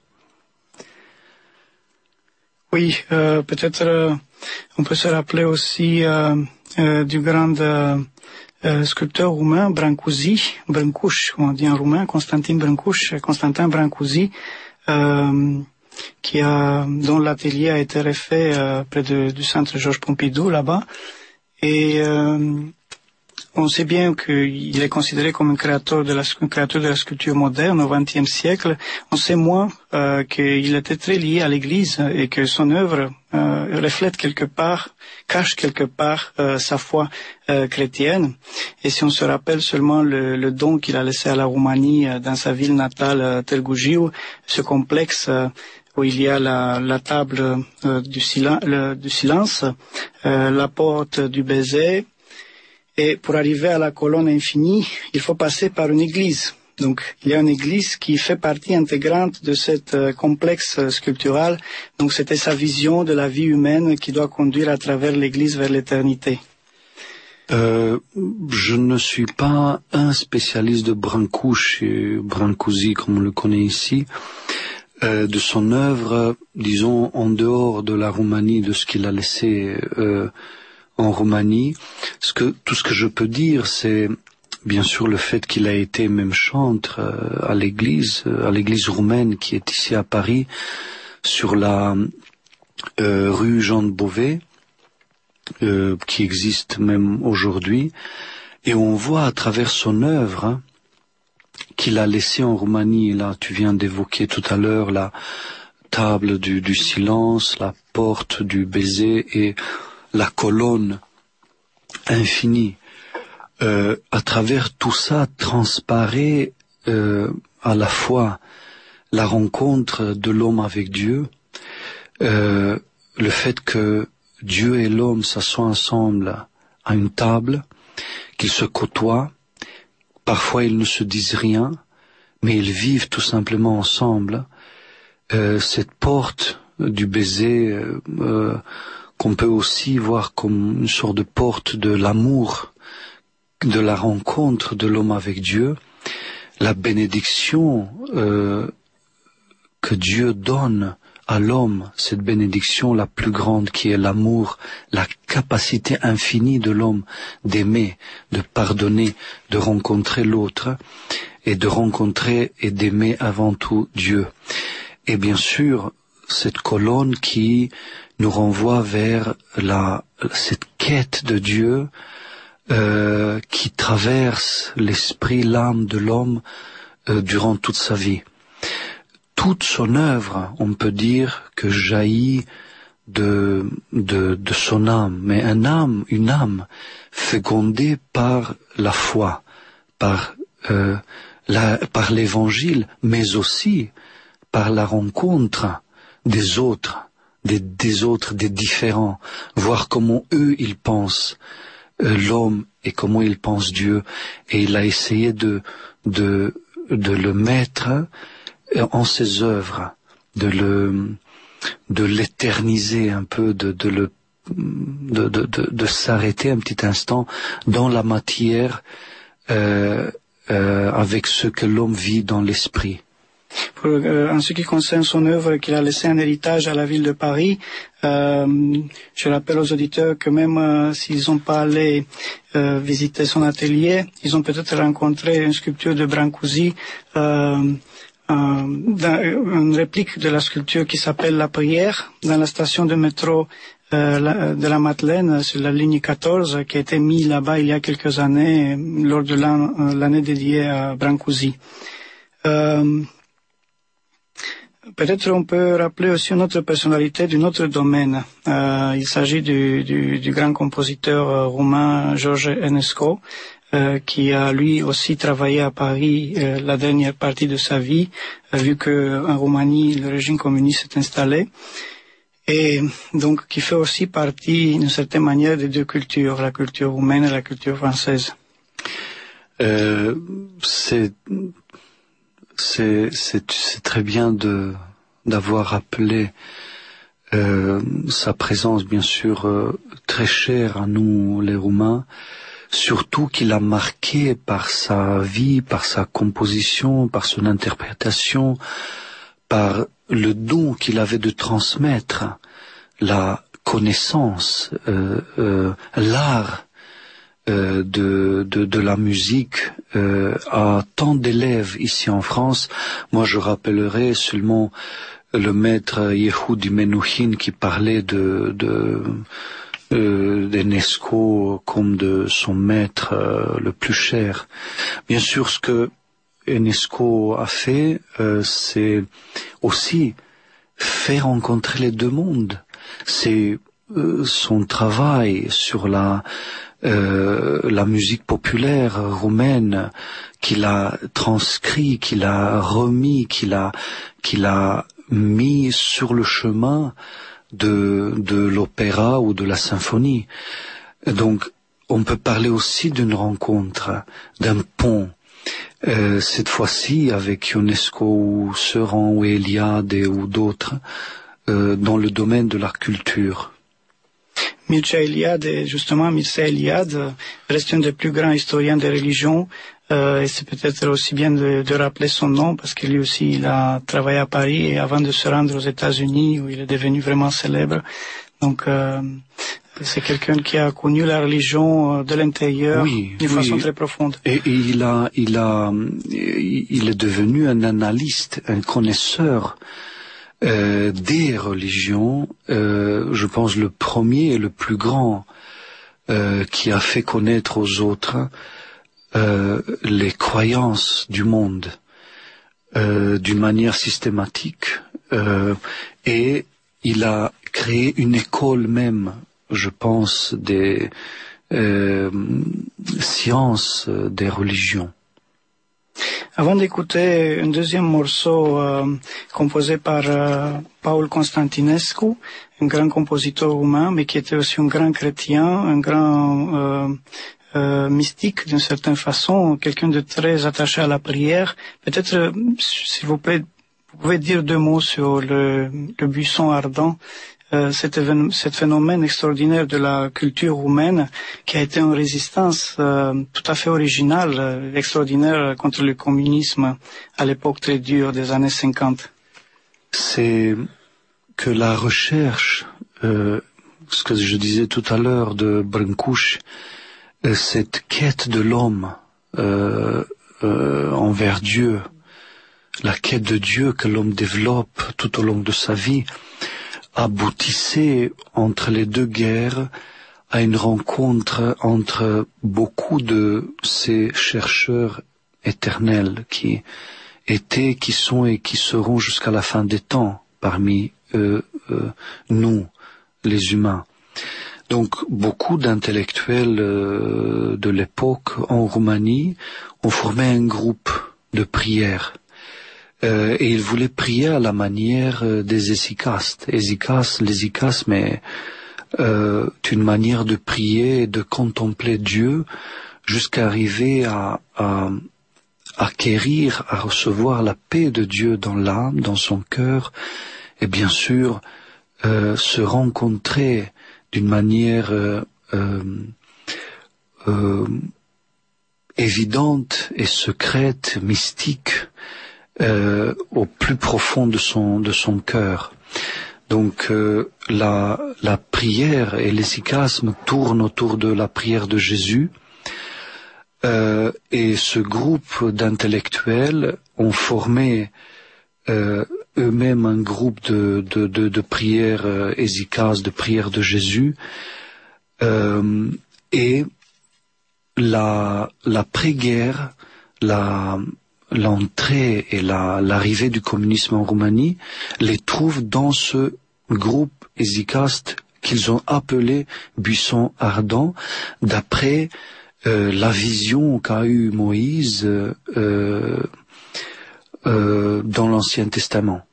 Oui, euh, peut-être euh, on peut se rappeler aussi euh, euh, du grand euh, euh, sculpteur roumain Brancusi, Brâncuș, on dit en roumain, Constantin Brâncuș, Constantin Brancusi, euh, qui a, dont l'atelier a été refait euh, près de, du centre Georges Pompidou là-bas, et euh, on sait bien qu'il est considéré comme un créateur de la, un créateur de la sculpture moderne au vingtième siècle. On sait moins euh, qu'il était très lié à l'Église et que son œuvre euh, reflète quelque part, cache quelque part euh, sa foi euh, chrétienne. Et si on se rappelle seulement le, le don qu'il a laissé à la Roumanie euh, dans sa ville natale euh, Târgu Jiu, ce complexe euh, où il y a la, la table euh, du, silen, le, du silence, euh, la porte du baiser. Et pour arriver à la colonne infinie, il faut passer par une église. Donc, il y a une église qui fait partie intégrante de cette euh, complexe euh, sculptural. Donc, c'était sa vision de la vie humaine qui doit conduire à travers l'église vers l'éternité. Euh, je ne suis pas un spécialiste de Brâncuș, Brancusi comme on le connaît ici, euh, de son œuvre, disons, en dehors de la Roumanie, de ce qu'il a laissé euh, en Roumanie. Ce que, tout ce que je peux dire, c'est bien sûr le fait qu'il a été même chantre euh, à l'église, euh, à l'église roumaine qui est ici à Paris, sur la euh, rue Jean de Beauvais, euh, qui existe même aujourd'hui, et on voit à travers son œuvre hein, qu'il a laissé en Roumanie. Là, tu viens d'évoquer tout à l'heure la table du, du silence, la porte du baiser et la colonne infinie. Euh, à travers tout ça transparaît euh, à la fois la rencontre de l'homme avec Dieu, euh, le fait que Dieu et l'homme s'assoient ensemble à une table, qu'ils se côtoient, parfois ils ne se disent rien, mais ils vivent tout simplement ensemble. Euh, cette porte du baiser euh, euh, qu'on peut aussi voir comme une sorte de porte de l'amour, de la rencontre de l'homme avec Dieu, la bénédiction euh, que Dieu donne à l'homme cette bénédiction la plus grande qui est l'amour, la capacité infinie de l'homme d'aimer, de pardonner, de rencontrer l'autre et de rencontrer et d'aimer avant tout Dieu. Et bien sûr, cette colonne qui nous renvoie vers la, cette quête de Dieu euh, qui traverse l'esprit, l'âme de l'homme euh, durant toute sa vie. Toute son œuvre, on peut dire que jaillit de, de, de son âme, mais un âme, une âme fécondée par la foi, par, euh, la, par l'évangile, mais aussi par la rencontre des autres, des, des autres, des différents, voir comment eux ils pensent euh, l'homme et comment ils pensent Dieu, et il a essayé de, de, de le mettre en ses œuvres, de le, de l'éterniser un peu, de, de le, de, de, de, de s'arrêter un petit instant dans la matière, euh, euh, avec ce que l'homme vit dans l'esprit. Pour, euh, en ce qui concerne son œuvre qu'il a laissé un héritage à la ville de Paris, euh, je rappelle aux auditeurs que même euh, s'ils n'ont pas allé euh, visiter son atelier, ils ont peut-être rencontré une sculpture de Brancusi, euh, Euh, dans une réplique de la sculpture qui s'appelle La Prière dans la station de métro euh, la, de la Madeleine sur la ligne quatorze qui a été mise là-bas il y a quelques années lors de l'an, euh, l'année dédiée à Brancusi. Euh, peut-être on peut rappeler aussi une autre personnalité d'un autre domaine. Euh, il s'agit du, du, du grand compositeur euh, roumain George Enescu, Euh, qui a lui aussi travaillé à Paris euh, la dernière partie de sa vie, euh, vu qu'en Roumanie le régime communiste s'est installé, et donc qui fait aussi partie d'une certaine manière des deux cultures, la culture roumaine et la culture française. Euh, c'est, c'est, c'est, c'est très bien de, d'avoir rappelé euh, sa présence, bien sûr, euh, très chère à nous les Roumains, surtout qu'il a marqué par sa vie, par sa composition, par son interprétation, par le don qu'il avait de transmettre, la connaissance, euh, euh, l'art euh, de, de, de la musique euh, à tant d'élèves ici en France. Moi, je rappellerai seulement le maître Yehudi Menuhin qui parlait de... de Euh, d'Enescu comme de son maître euh, le plus cher. Bien sûr, ce que Enescu a fait, euh, c'est aussi faire rencontrer les deux mondes. C'est euh, son travail sur la euh, la musique populaire roumaine qu'il a transcrit, qu'il a remis, qu'il a qu'il a mis sur le chemin de, de l'opéra ou de la symphonie. Donc, on peut parler aussi d'une rencontre, d'un pont. Euh, cette fois-ci, avec Ionesco ou Seuran ou Eliade ou d'autres, euh, dans le domaine de la culture. Mircea Eliade, justement, Mircea Eliade reste un des plus grands historiens des religions. Euh, et c'est peut-être aussi bien de, de rappeler son nom parce que lui aussi il a travaillé à Paris et avant de se rendre aux États-Unis où il est devenu vraiment célèbre. Donc euh, c'est quelqu'un qui a connu la religion de l'intérieur oui, d'une oui. façon très profonde. Et, et il a, il a, il est devenu un analyste, un connaisseur euh, des religions. Euh, je pense le premier et le plus grand euh, qui a fait connaître aux autres Euh, les croyances du monde euh, d'une manière systématique euh, et il a créé une école même, je pense, des euh, sciences des religions. Avant d'écouter un deuxième morceau euh, composé par euh, Paul Constantinescu, un grand compositeur roumain, mais qui était aussi un grand chrétien, un grand euh, Euh, mystique d'une certaine façon, quelqu'un de très attaché à la prière. Peut-être, euh, s'il vous plaît, vous pouvez dire deux mots sur le, le buisson ardent, euh, cet, cet phénomène extraordinaire de la culture roumaine qui a été en résistance euh, tout à fait originale, euh, extraordinaire contre le communisme à l'époque très dure des années cinquante. C'est, que la recherche, euh, ce que je disais tout à l'heure de Brancusi, euh, cette quête de l'homme euh, euh, envers Dieu, la quête de Dieu que l'homme développe tout au long de sa vie, aboutissait entre les deux guerres à une rencontre entre beaucoup de ces chercheurs éternels qui étaient, qui sont et qui seront jusqu'à la fin des temps parmi eux, euh, nous, les humains. Donc beaucoup d'intellectuels euh, de l'époque en Roumanie ont formé un groupe de prière. Euh, et ils voulaient prier à la manière euh, des ésicastes. Ésicastes, l'ésicasme est euh, une manière de prier et de contempler Dieu jusqu'à arriver à, à acquérir, à recevoir la paix de Dieu dans l'âme, dans son cœur, et bien sûr euh, se rencontrer d'une manière euh, euh, euh, évidente et secrète, mystique, Euh, au plus profond de son de son cœur. Donc euh, la la prière et l'essicasme tournent autour de la prière de Jésus. Euh, et ce groupe d'intellectuels ont formé euh, eux-mêmes un groupe de de de, de prière euh, efficace, de prière de Jésus. Euh, et la la pré-guerre, la l'entrée et la, l'arrivée du communisme en Roumanie les trouvent dans ce groupe hésicaste qu'ils ont appelé Buisson Ardent, d'après euh, la vision qu'a eue Moïse euh, euh, dans l'Ancien Testament.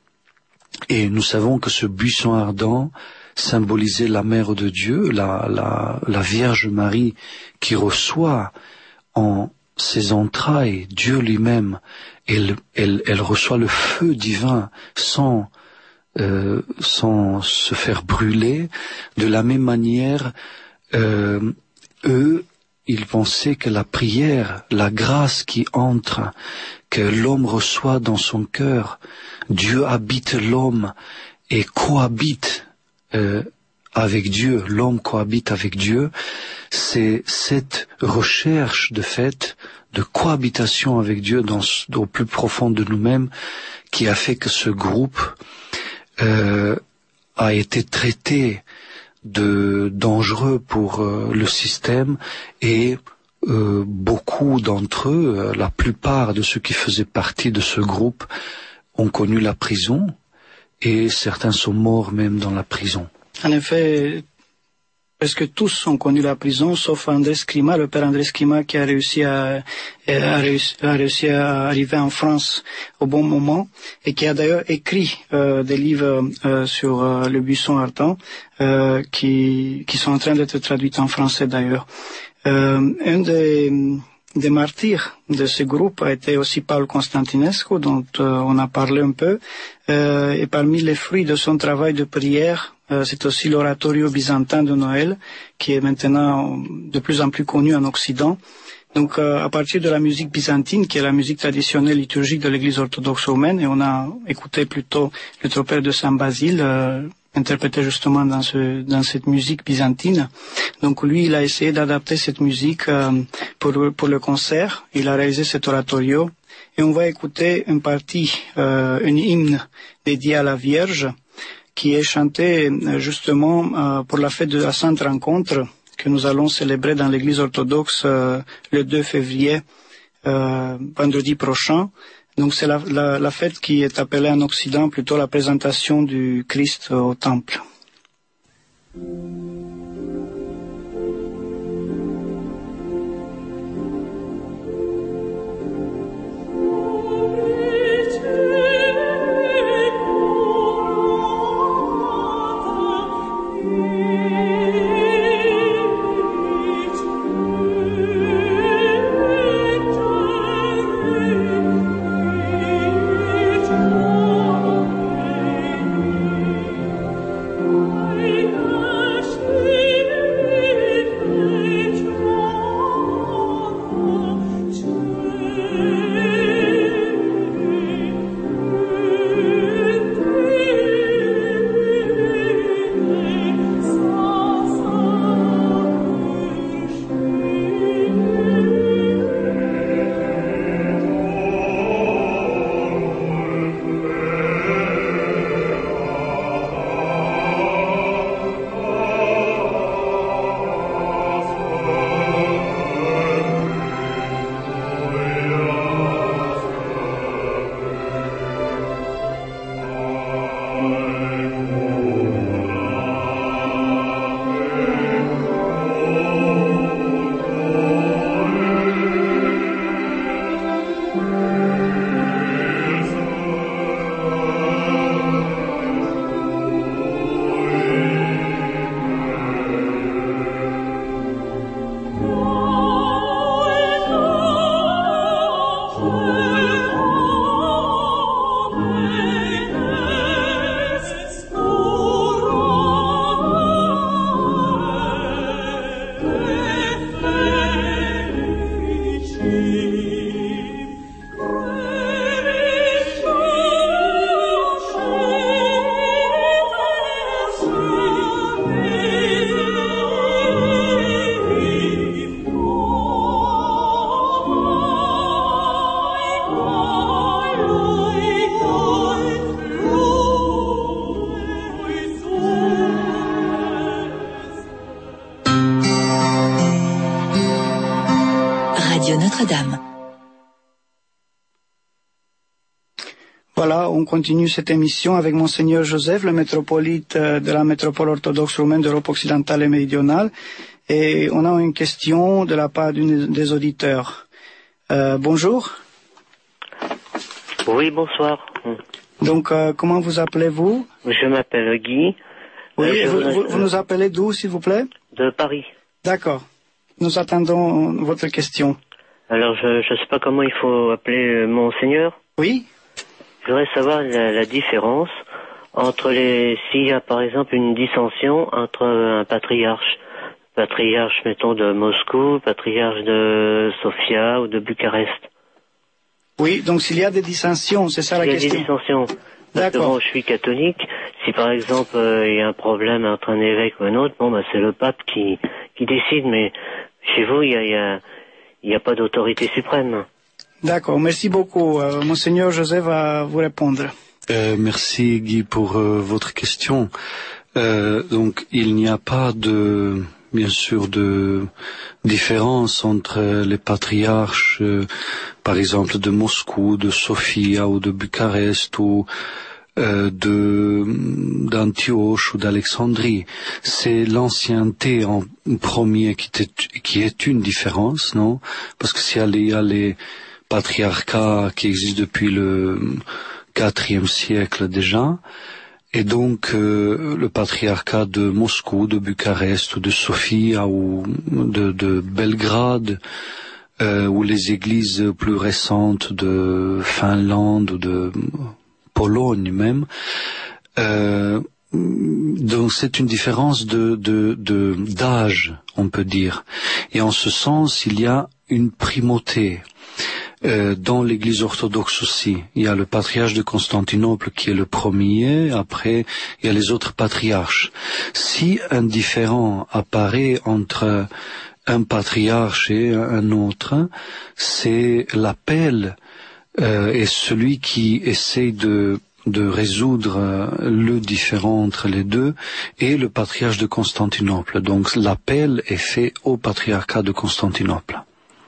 Et nous savons que ce buisson ardent symbolisait la mère de Dieu, la, la, la Vierge Marie, qui reçoit en ses entrailles, Dieu lui-même, elle, elle, elle reçoit le feu divin sans, euh, sans se faire brûler. De la même manière, euh, eux, ils pensaient que la prière, la grâce qui entre, que l'homme reçoit dans son cœur, Dieu habite l'homme et cohabite euh, avec Dieu, l'homme cohabite avec Dieu, c'est cette recherche de fait de cohabitation avec Dieu dans, au plus profond de nous-mêmes qui a fait que ce groupe euh, a été traité de dangereux pour euh, le système et euh, beaucoup d'entre eux, euh, la plupart de ceux qui faisaient partie de ce groupe ont connu la prison et certains sont morts même dans la prison. En effet, presque tous ont connu la prison, sauf André Scrima, le père André Scrima, qui a réussi à, a réussi, a réussi à arriver en France au bon moment et qui a d'ailleurs écrit euh, des livres euh, sur euh, le buisson ardent euh, qui, qui sont en train d'être traduits en français d'ailleurs. Euh, un des, des martyrs de ce groupe a été aussi Paul Constantinescu, dont euh, on a parlé un peu, euh, et parmi les fruits de son travail de prière, Euh, c'est aussi l'oratorio byzantin de Noël, qui est maintenant de plus en plus connu en Occident. Donc, euh, à partir de la musique byzantine, qui est la musique traditionnelle liturgique de l'Église orthodoxe romaine, et on a écouté plutôt le tropère de Saint Basile, euh, interprété justement dans, ce, dans cette musique byzantine. Donc, lui, il a essayé d'adapter cette musique euh, pour, pour le concert. Il a réalisé cet oratorio. Et on va écouter une partie, euh, une hymne dédiée à la Vierge, qui est chanté justement euh, pour la fête de la Sainte Rencontre que nous allons célébrer dans l'Église orthodoxe euh, le deux février, euh, vendredi prochain. Donc c'est la, la, la fête qui est appelée en Occident plutôt la présentation du Christ au Temple. I Radio Notre-Dame. Voilà, on continue cette émission avec Monseigneur Joseph, le métropolite de la métropole orthodoxe roumaine d'Europe occidentale et méridionale. Et on a une question de la part d'une des auditeurs. Euh, bonjour. Oui, bonsoir. Donc, euh, comment vous appelez-vous? Je m'appelle Guy. Oui, euh, vous, voudrais... vous, vous nous appelez d'où, s'il vous plaît? De Paris. D'accord. Nous attendons votre question. Alors, je ne sais pas comment il faut appeler Monseigneur. Oui. Je voudrais savoir la, la différence entre les... S'il y a, par exemple, une dissension entre un patriarche, patriarche, mettons, de Moscou, patriarche de Sofia ou de Bucarest. Oui, donc s'il y a des dissensions, c'est ça la question. Il y a des dissensions. Parce que bon, je suis catholique. Si par exemple euh, il y a un problème entre un évêque ou un autre, bon bah c'est le pape qui qui décide. Mais chez vous, il y a il y a il y a pas d'autorité suprême. D'accord, merci beaucoup. Euh, Monseigneur Joseph va vous répondre. Euh, merci Guy pour euh, votre question. Euh, donc il n'y a pas de bien sûr de différence entre les patriarches, euh, par exemple de Moscou, de Sofia ou de Bucarest ou euh, de d'Antioche ou d'Alexandrie. C'est l'ancienneté en premier qui, qui est une différence, non? Parce que s'il y a les patriarcats qui existent depuis le quatrième siècle déjà, et donc euh, le patriarcat de Moscou, de Bucarest ou de Sofia ou de, de Belgrade, euh, ou les églises plus récentes de Finlande ou de Pologne même, euh, donc c'est une différence de, de, de, d'âge, on peut dire. Et en ce sens, il y a une primauté. Euh, dans l'Église orthodoxe aussi, il y a le patriarche de Constantinople qui est le premier, après il y a les autres patriarches. Si un différend apparaît entre un patriarche et un autre, c'est l'appel euh, et celui qui essaye de de résoudre le différend entre les deux et le patriarche de Constantinople. Donc l'appel est fait au patriarcat de Constantinople.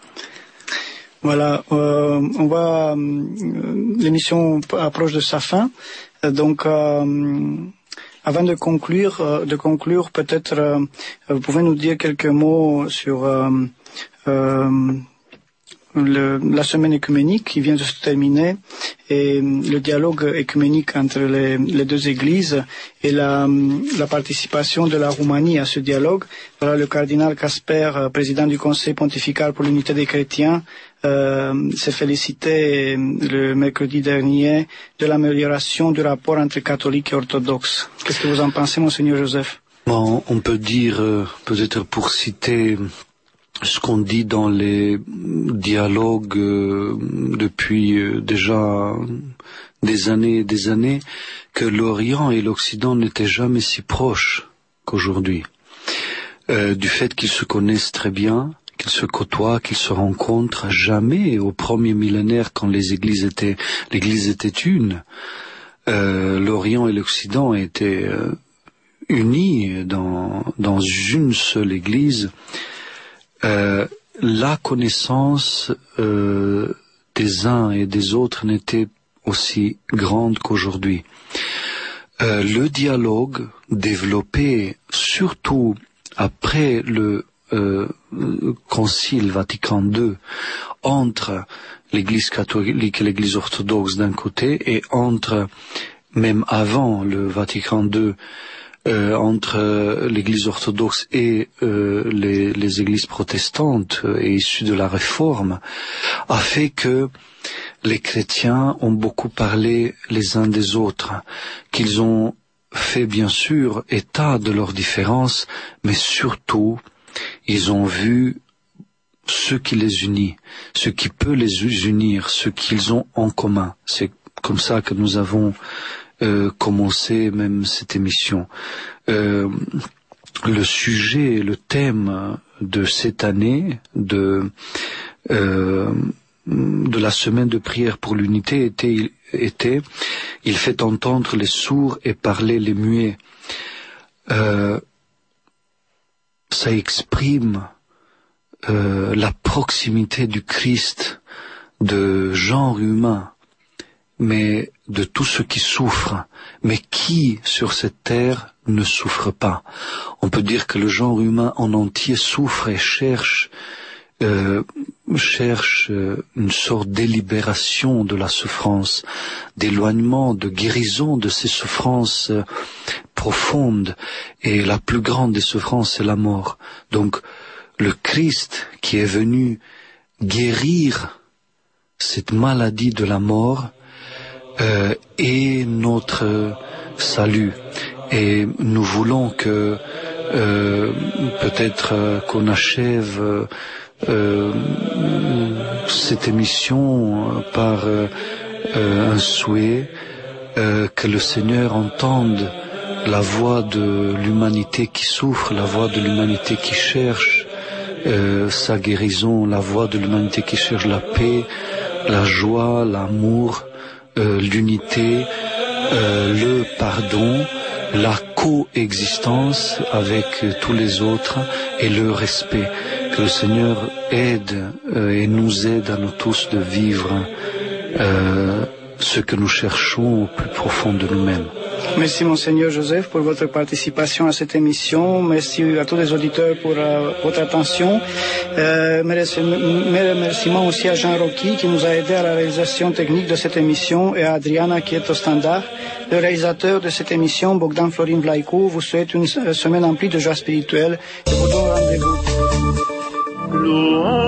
Voilà, euh, on va, euh, l'émission approche de sa fin, donc euh, avant de conclure, euh, de conclure peut-être, euh, vous pouvez nous dire quelques mots sur euh, euh, le, la semaine écuménique qui vient de se terminer et le dialogue écuménique entre les, les deux églises et la, la participation de la Roumanie à ce dialogue. Voilà, le cardinal Casper, président du Conseil pontifical pour l'unité des chrétiens, Euh, s'est félicité le mercredi dernier de l'amélioration du rapport entre catholiques et orthodoxes. Qu'est-ce que vous en pensez, Monseigneur Joseph? Bon, on peut dire, euh, peut-être pour citer ce qu'on dit dans les dialogues euh, depuis euh, déjà des années et des années, que l'Orient et l'Occident n'étaient jamais si proches qu'aujourd'hui. Euh, du fait qu'ils se connaissent très bien, qu'ils se côtoient, qu'ils se rencontrent. Jamais au premier millénaire, quand les églises étaient, l'église était une, euh, l'Orient et l'Occident étaient euh, unis dans, dans une seule église. Euh, la connaissance euh, des uns et des autres n'était aussi grande qu'aujourd'hui. Euh, le dialogue développé surtout après le Euh, concile Vatican deux entre l'Église catholique et l'Église orthodoxe d'un côté et entre, même avant le Vatican deux, euh, entre l'Église orthodoxe et euh, les, les Églises protestantes et issues de la Réforme, a fait que les chrétiens ont beaucoup parlé les uns des autres, qu'ils ont fait bien sûr état de leurs différences, mais surtout ils ont vu ce qui les unit, ce qui peut les unir, ce qu'ils ont en commun. C'est comme ça que nous avons euh, commencé même cette émission. Euh, le sujet, le thème de cette année, de euh, de la semaine de prière pour l'unité était, était il fait entendre les sourds et parler les muets. Euh, ça exprime euh, la proximité du Christ, de genre humain, mais de tous ceux qui souffrent. Mais qui sur cette terre ne souffre pas? On peut dire que le genre humain en entier souffre et cherche euh, cherche euh, une sorte d'élibération de la souffrance, d'éloignement, de guérison de ces souffrances euh, profondes. Et la plus grande des souffrances, c'est la mort. Donc, le Christ qui est venu guérir cette maladie de la mort euh, est notre salut. Et nous voulons que euh, peut-être euh, qu'on achève euh, euh, cette émission par euh, euh, un souhait euh, que le Seigneur entende la voix de l'humanité qui souffre, la voix de l'humanité qui cherche euh, sa guérison, la voix de l'humanité qui cherche la paix, la joie, l'amour, euh, l'unité, euh, le pardon, la coexistence avec tous les autres et le respect. Que le Seigneur aide euh, et nous aide à nous tous de vivre euh, ce que nous cherchons au plus profond de nous-mêmes. Merci Monseigneur Joseph pour votre participation à cette émission. Merci à tous les auditeurs pour euh, votre attention. Euh, merci, remerciements aussi à Jean Rocky qui nous a aidé à la réalisation technique de cette émission et à Adriana qui est au standard. Le réalisateur de cette émission, Bogdan Florin Vlaicu, vous souhaite une semaine emplie de joie spirituelle et vous donne rendez-vous.